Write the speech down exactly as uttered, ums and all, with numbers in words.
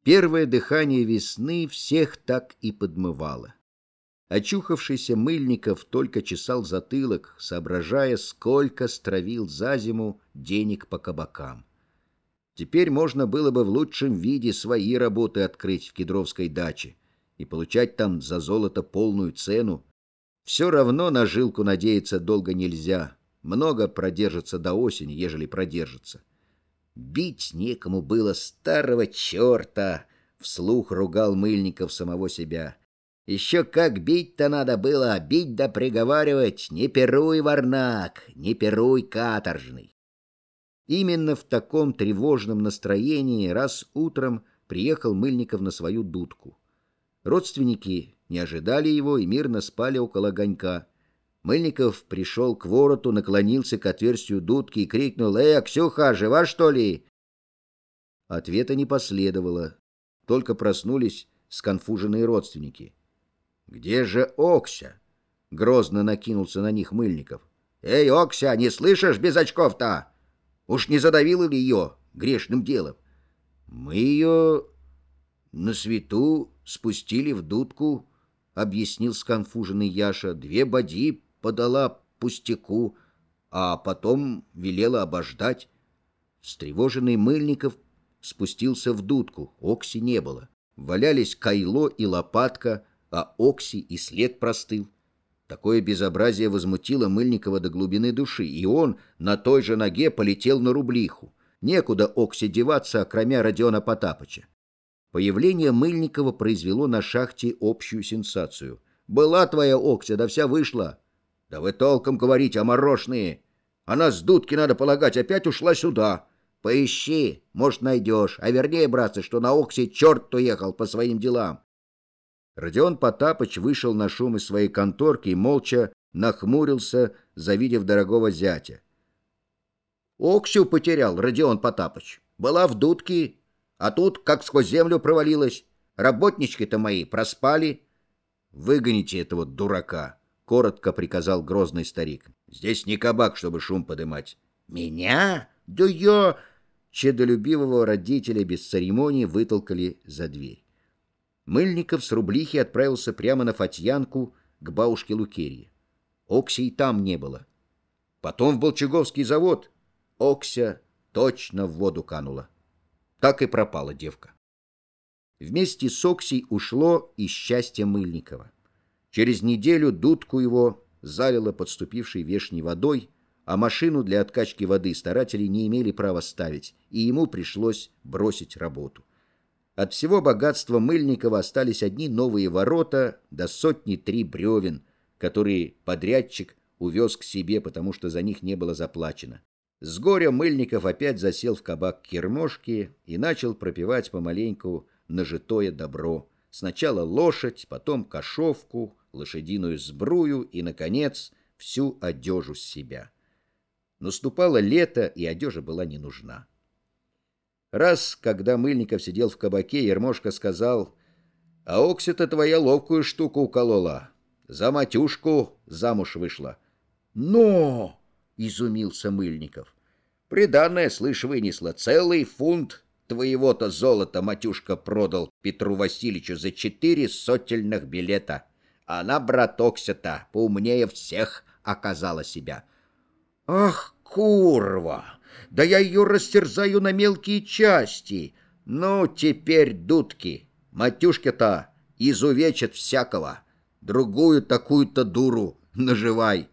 Первое дыхание весны всех так и подмывало. Очухавшийся Мыльников только чесал затылок, соображая, сколько стравил за зиму денег по кабакам. Теперь можно было бы в лучшем виде свои работы открыть в Кедровской даче и получать там за золото полную цену. Все равно на жилку надеяться долго нельзя. Много продержится до осени, ежели продержится. Бить некому было старого черта, вслух ругал Мыльников самого себя. Еще как бить-то надо было, бить да приговаривать: не пируй, варнак, не пируй, каторжный. Именно в таком тревожном настроении раз утром приехал Мыльников на свою дудку. Родственники не ожидали его и мирно спали около огонька. Мыльников пришел к вороту, наклонился к отверстию дудки и крикнул: «Эй, Аксюха, жива, что ли?» Ответа не последовало. Только проснулись сконфуженные родственники. «Где же Окся?» — грозно накинулся на них Мыльников. «Эй, Окся, не слышишь без очков-то? Уж не задавила ли ее грешным делом?» «Мы ее на свету спустили в дудку», — объяснил сконфуженный Яша. «Две бади подала пустяку, а потом велела обождать». Встревоженный Мыльников спустился в дудку. Окси не было. Валялись кайло и лопатка, а Окси и след простыл. Такое безобразие возмутило Мыльникова до глубины души, и он на той же ноге полетел на Рублиху. Некуда Окси деваться, кроме Родиона Потапыча. Появление Мыльникова произвело на шахте общую сенсацию. «Была твоя Окся, да вся вышла». «Да вы толком говорите, оморошные! Она с дудки, надо полагать, опять ушла сюда». «Поищи, может, найдешь. А вернее, братцы, что на Оксе черт уехал по своим делам». Родион Потапыч вышел на шум из своей конторки и молча нахмурился, завидев дорогого зятя. «Оксю потерял Родион Потапыч. Была в дудке, а тут как сквозь землю провалилась. Работнички-то мои проспали». «Выгоните этого дурака», — коротко приказал грозный старик. «Здесь не кабак, чтобы шум подымать». «Меня? Да я...» Чедолюбивого родителя без церемонии вытолкали за дверь. Мыльников с Рублихи отправился прямо на Фатьянку к бабушке Лукерье. Окси и там не было. Потом в Болчаговский завод. Окся точно в воду канула. Так и пропала девка. Вместе с Оксей ушло и счастье Мыльникова. Через неделю дудку его залило подступившей вешней водой, а машину для откачки воды старатели не имели права ставить, и ему пришлось бросить работу. От всего богатства Мыльникова остались одни новые ворота до сотни три бревен, которые подрядчик увез к себе, потому что за них не было заплачено. С горя Мыльников опять засел в кабак Кермошки и начал пропивать помаленьку нажитое добро. Сначала лошадь, потом кошовку, лошадиную сбрую и, наконец, всю одежу с себя. Наступало лето, и одежа была не нужна. Раз, когда Мыльников сидел в кабаке, Ермошка сказал: «А Окся-то твоя ловкую штуку уколола. За Матюшку замуж вышла». «Но!» — изумился Мыльников. «Приданное, слышь, вынесла. Целый фунт твоего-то золота Матюшка продал Петру Васильевичу за четыре сотельных билета. Она, брат, Окся-то, поумнее всех оказала себя». «Ах, курва! Да я ее растерзаю на мелкие части! Ну, теперь дудки! Матюшка-то изувечит всякого! Другую такую-то дуру наживай!»